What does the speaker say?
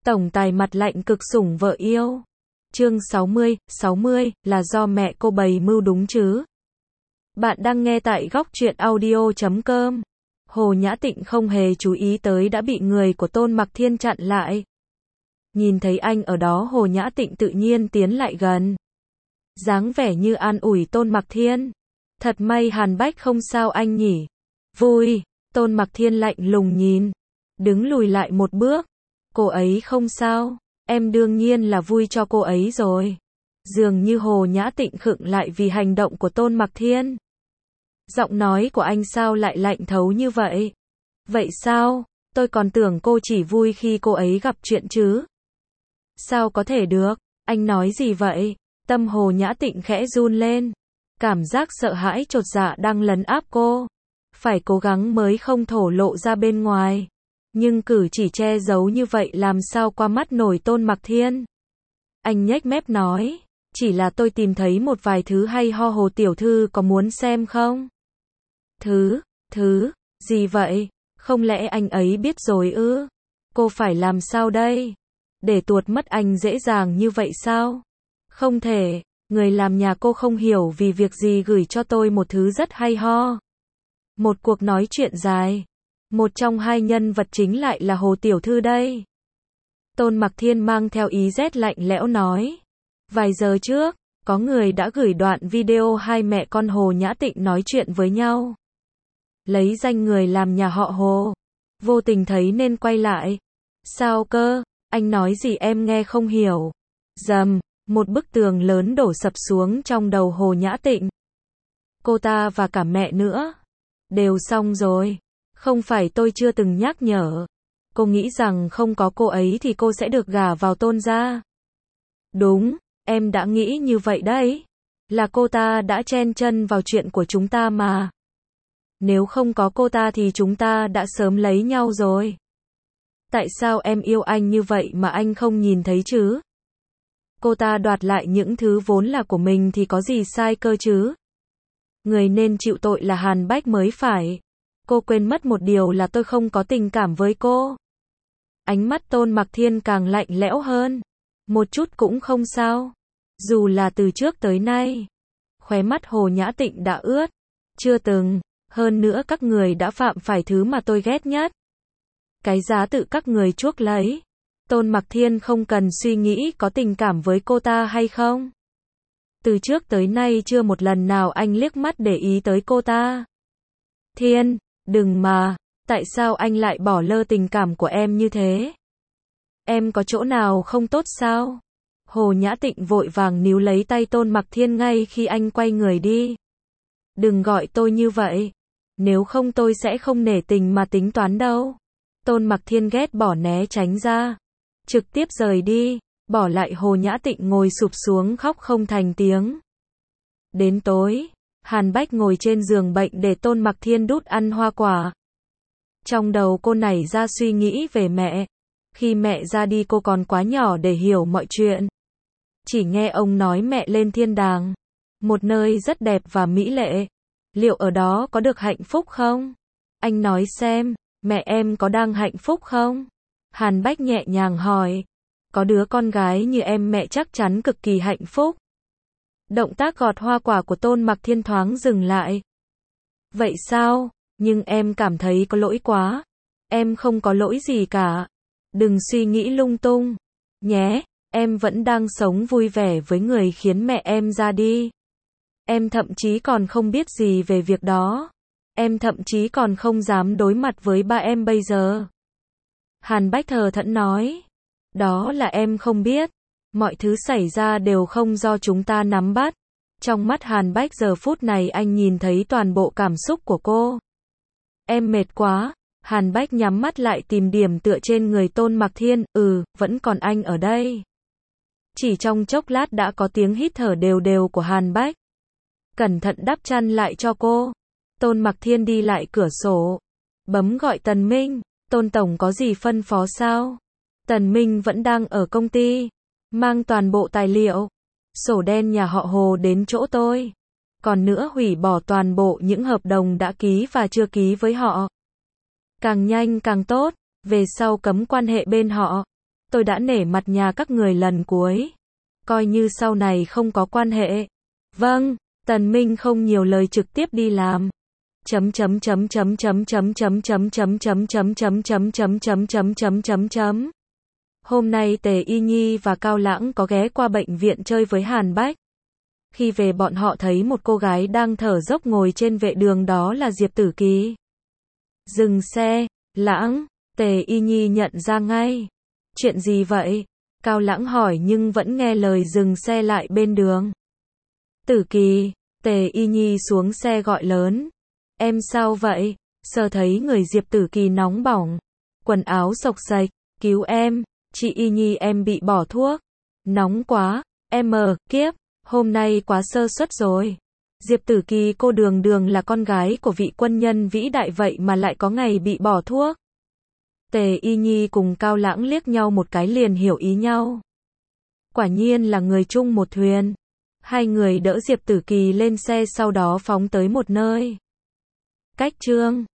Tổng tài mặt lạnh cực sủng vợ yêu. Chương 60, là do mẹ cô bày mưu đúng chứ? Bạn đang nghe tại góc truyện audio.com. Hồ Nhã Tịnh không hề chú ý tới đã bị người của Tôn Mặc Thiên chặn lại. Nhìn thấy anh ở đó, Hồ Nhã Tịnh tự nhiên tiến lại gần. Dáng vẻ như an ủi Tôn Mặc Thiên. Thật may Hàn Bách không sao anh nhỉ? Vui. Tôn Mặc Thiên lạnh lùng nhìn. Đứng lùi lại một bước. Cô ấy không sao. Em đương nhiên là vui cho cô ấy rồi. Dường như Hồ Nhã Tịnh khựng lại vì hành động của Tôn Mặc Thiên. Giọng nói của anh sao lại lạnh thấu như vậy? Vậy sao? Tôi còn tưởng cô chỉ vui khi cô ấy gặp chuyện chứ. Sao có thể được? Anh nói gì vậy? Tâm Hồ Nhã Tịnh khẽ run lên. Cảm giác sợ hãi chột dạ đang lấn áp cô. Phải cố gắng mới không thổ lộ ra bên ngoài. Nhưng cử chỉ che giấu như vậy làm sao qua mắt nổi Tôn Mặc Thiên. Anh nhếch mép nói. Chỉ là tôi tìm thấy một vài thứ hay ho, Hồ tiểu thư có muốn xem không? Thứ, gì vậy? Không lẽ anh ấy biết rồi ư? Cô phải làm sao đây? Để tuột mất anh dễ dàng như vậy sao? Không thể, người làm nhà cô không hiểu vì việc gì gửi cho tôi một thứ rất hay ho. Một cuộc nói chuyện dài. Một trong hai nhân vật chính lại là Hồ tiểu thư đây. Tôn Mặc Thiên mang theo ý rét lạnh lẽo nói. Vài giờ trước, có người đã gửi đoạn video hai mẹ con Hồ Nhã Tịnh nói chuyện với nhau. Lấy danh người làm nhà họ Hồ. Vô tình thấy nên quay lại. Sao cơ? Anh nói gì em nghe không hiểu. Rầm, một bức tường lớn đổ sập xuống trong đầu Hồ Nhã Tịnh. Cô ta và cả mẹ nữa. Đều xong rồi. Không phải tôi chưa từng nhắc nhở. Cô nghĩ rằng không có cô ấy thì cô sẽ được gả vào Tôn gia. Đúng, em đã nghĩ như vậy đấy. Là cô ta đã chen chân vào chuyện của chúng ta mà. Nếu không có cô ta thì chúng ta đã sớm lấy nhau rồi. Tại sao em yêu anh như vậy mà anh không nhìn thấy chứ? Cô ta đoạt lại những thứ vốn là của mình thì có gì sai cơ chứ? Người nên chịu tội là Hàn Bách mới phải. Cô quên mất một điều là tôi không có tình cảm với cô. Ánh mắt Tôn Mặc Thiên càng lạnh lẽo hơn. Một chút cũng không sao. Dù là từ trước tới nay. Khóe mắt Hồ Nhã Tịnh đã ướt. Chưa từng. Hơn nữa các người đã phạm phải thứ mà tôi ghét nhất. Cái giá tự các người chuốc lấy. Tôn Mặc Thiên không cần suy nghĩ có tình cảm với cô ta hay không. Từ trước tới nay chưa một lần nào anh liếc mắt để ý tới cô ta. Thiên, đừng mà, tại sao anh lại bỏ lơ tình cảm của em như thế? Em có chỗ nào không tốt sao? Hồ Nhã Tịnh vội vàng níu lấy tay Tôn Mặc Thiên ngay khi anh quay người đi. Đừng gọi tôi như vậy. Nếu không tôi sẽ không nể tình mà tính toán đâu. Tôn Mặc Thiên ghét bỏ né tránh ra. Trực tiếp rời đi, bỏ lại Hồ Nhã Tịnh ngồi sụp xuống khóc không thành tiếng. Đến tối, Hàn Bách ngồi trên giường bệnh để Tôn Mặc Thiên đút ăn hoa quả. Trong đầu cô nảy ra suy nghĩ về mẹ. Khi mẹ ra đi cô còn quá nhỏ để hiểu mọi chuyện. Chỉ nghe ông nói mẹ lên thiên đàng. Một nơi rất đẹp và mỹ lệ. Liệu ở đó có được hạnh phúc không? Anh nói xem, mẹ em có đang hạnh phúc không? Hàn Bách nhẹ nhàng hỏi. Có đứa con gái như em mẹ chắc chắn cực kỳ hạnh phúc. Động tác gọt hoa quả của Tôn Mặc Thiên thoáng dừng lại. Vậy sao? Nhưng em cảm thấy có lỗi quá. Em không có lỗi gì cả. Đừng suy nghĩ lung tung. Nhé, em vẫn đang sống vui vẻ với người khiến mẹ em ra đi. Em thậm chí còn không biết gì về việc đó. Em thậm chí còn không dám đối mặt với ba em bây giờ. Hàn Bách thờ thẫn nói. Đó là em không biết. Mọi thứ xảy ra đều không do chúng ta nắm bắt. Trong mắt Hàn Bách giờ phút này anh nhìn thấy toàn bộ cảm xúc của cô. Em mệt quá. Hàn Bách nhắm mắt lại tìm điểm tựa trên người Tôn Mặc Thiên. Vẫn còn anh ở đây. Chỉ trong chốc lát đã có tiếng hít thở đều đều của Hàn Bách. Cẩn thận đắp chăn lại cho cô. Tôn Mặc Thiên đi lại cửa sổ. Bấm gọi Tần Minh. Tôn tổng có gì phân phó sao? Tần Minh vẫn đang ở công ty. Mang toàn bộ tài liệu. Sổ đen nhà họ Hồ đến chỗ tôi. Còn nữa hủy bỏ toàn bộ những hợp đồng đã ký và chưa ký với họ. Càng nhanh càng tốt. Về sau cấm quan hệ bên họ. Tôi đã nể mặt nhà các người lần cuối. Coi như sau này không có quan hệ. Vâng, Tần Minh không nhiều lời trực tiếp đi làm. Chấm chấm chấm chấm chấm chấm chấm chấm chấm chấm chấm chấm chấm chấm chấm chấm chấm chấm chấm. Hôm nay Tề Y Nhi và Cao Lãng có ghé qua bệnh viện chơi với Hàn Bách. Khi về bọn họ thấy một cô gái đang thở dốc ngồi trên vệ đường, đó là Diệp Tử Kỳ. Dừng xe, Lãng, Tề Y Nhi nhận ra ngay. Chuyện gì vậy? Cao Lãng hỏi nhưng vẫn nghe lời dừng xe lại bên đường. Tử Kỳ, Tề Y Nhi xuống xe gọi lớn. Em sao vậy? Sờ thấy người Diệp Tử Kỳ nóng bỏng, quần áo xộc xệch, cứu em, chị Y Nhi em bị bỏ thuốc. Nóng quá, em kiếp, hôm nay quá sơ suất rồi. Diệp Tử Kỳ cô Đường Đường là con gái của vị quân nhân vĩ đại vậy mà lại có ngày bị bỏ thuốc. Tề Y Nhi cùng Cao Lãng liếc nhau một cái liền hiểu ý nhau. Quả nhiên là người chung một thuyền. Hai người đỡ Diệp Tử Kỳ lên xe sau đó phóng tới một nơi cách Trương